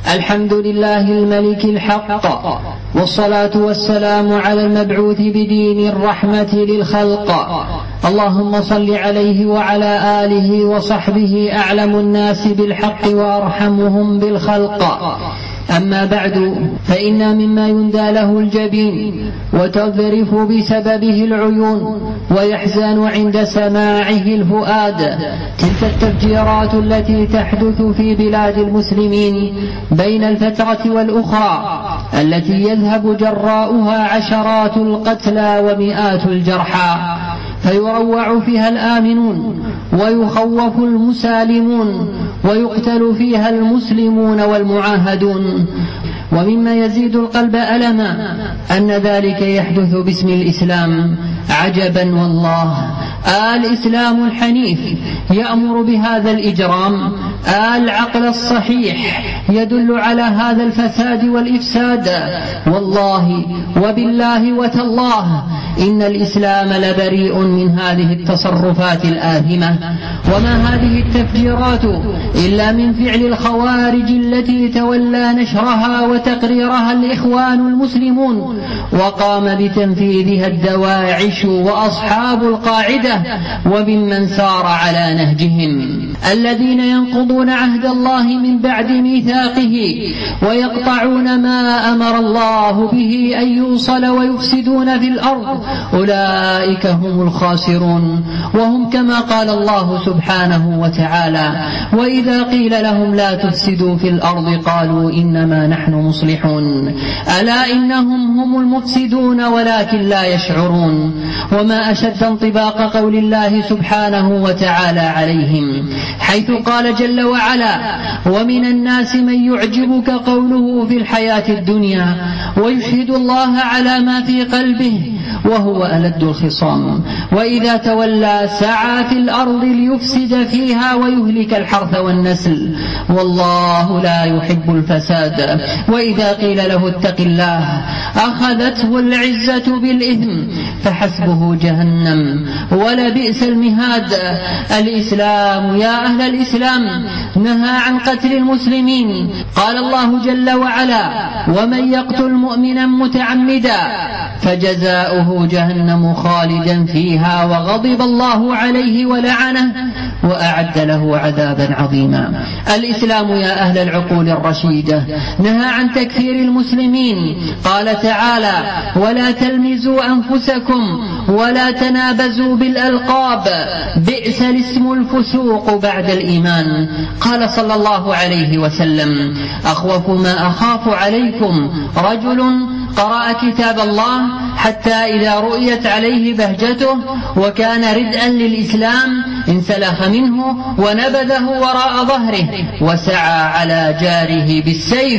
الحمد لله الملك الحق، والصلاة والسلام على المبعوث بدين الرحمة للخلق. اللهم صل عليه وعلى آله وصحبه أعلم الناس بالحق وأرحمهم بالخلق. أما بعد، فإن مما يندى له الجبين وتذرف بسببه العيون ويحزن عند سماعه الفؤاد تلك التفجيرات التي تحدث في بلاد المسلمين بين الفترة والأخرى، التي يذهب جراؤها عشرات القتلى ومئات الجرحى، فيروع فيها الآمنون ويخوف المسالمون ويقتل فيها المسلمون والمعاهدون. ومما يزيد القلب ألما أن ذلك يحدث باسم الإسلام. عجبا والله، الإسلام الحنيف يأمر بهذا الإجرام، العقل الصحيح يدل على هذا الفساد والإفساد. والله وبالله وتالله إن الإسلام لبريء من هذه التصرفات الآثمة. وما هذه التفجيرات إلا من فعل الخوارج التي تولى نشرها وتقريرها الإخوان المسلمون، وقام بتنفيذها الدواعش وأصحاب القاعدة وممن سار على نهجهم، الذين ينقضون عهد الله من بعد ميثاقه ويقطعون ما أمر الله به أن يوصل ويفسدون في الأرض. أولئك هم الخاسرون، وهم كما قال الله سبحانه وتعالى: وإذا قيل لهم لا تفسدوا في الأرض قالوا إنما نحن مصلحون، ألا إنهم هم المفسدون ولكن لا يشعرون. وما أشد انطباق قول الله سبحانه وتعالى عليهم، حيث قال جل وعلا: ومن الناس من يعجبك قوله في الحياة الدنيا ويشهد الله على ما في قلبه وهو ألد الخصام، وإذا تولى سعى في الأرض ليفسد فيها ويهلك الحرث والنسل، والله لا يحب الفساد. وإذا قيل له اتق الله أخذته العزة بالإثم فحسبه جهنم ولبئس المهاد. الإسلام يا أهل الإسلام نهى عن قتل المسلمين. قال الله جل وعلا: ومن يقتل مؤمنا متعمدا فجزاؤه جهنم خالدا فيها وغضب الله عليه ولعنه وأعد له عذابا عظيما. الإسلام يا أهل العقول الرشيدة نهى عن تكفير المسلمين. قال تعالى: ولا تلمزوا أنفسكم ولا تنابزوا بالألقاب بئس الاسم الفسوق بعد الإيمان. قال صلى الله عليه وسلم: أخوف ما أخاف عليكم رجل قرأ كتاب الله حتى إذا رؤيت عليه بهجته وكان ردءا للإسلام انسلخ منه ونبذه وراء ظهره وسعى على جاره بالسيف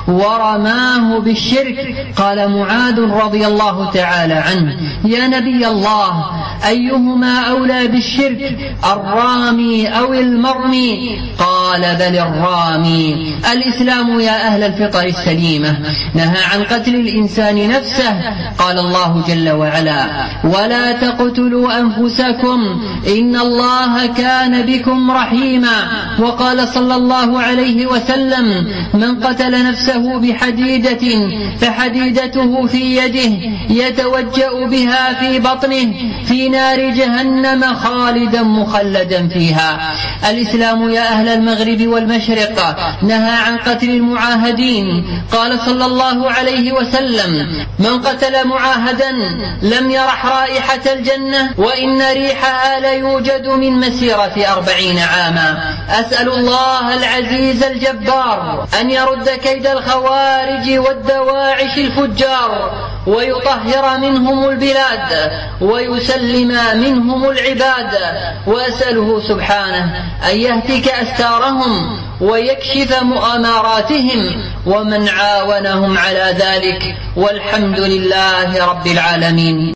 ورماه بالشرك. قال معاذ رضي الله تعالى عنه: يا نبي الله، أيهما أولى بالشرك، الرامي أو المرمي؟ قال: بل الرامي. الإسلام يا أهل الفطر السليمة نهى عن قتل الإنسان نفسه. قال الله جل وعلا: ولا تقتلوا أنفسكم إن الله كان بكم رحيما. وقال صلى الله عليه وسلم: من قتل نفسه بحديدة فحديدته في يده يتوجأ بها في بطنه في نار جهنم خالدا مخلدا فيها. الإسلام يا أهل المغرب والمشرق نهى عن قتل المعاهدين. قال صلى الله عليه وسلم: من قتل معاهدا لم يرح رائحة الجنة وإن ريحها ليوجد من مسيرة 40 عاما. أسأل الله العزيز الجبار أن يرد كيد الخوارج والدواعش الفجار ويطهر منهم البلاد ويسلم منهم العباد. وأسأله سبحانه أن يهتك أستارهم ويكشف مؤامراتهم ومن عاونهم على ذلك، والحمد لله رب العالمين.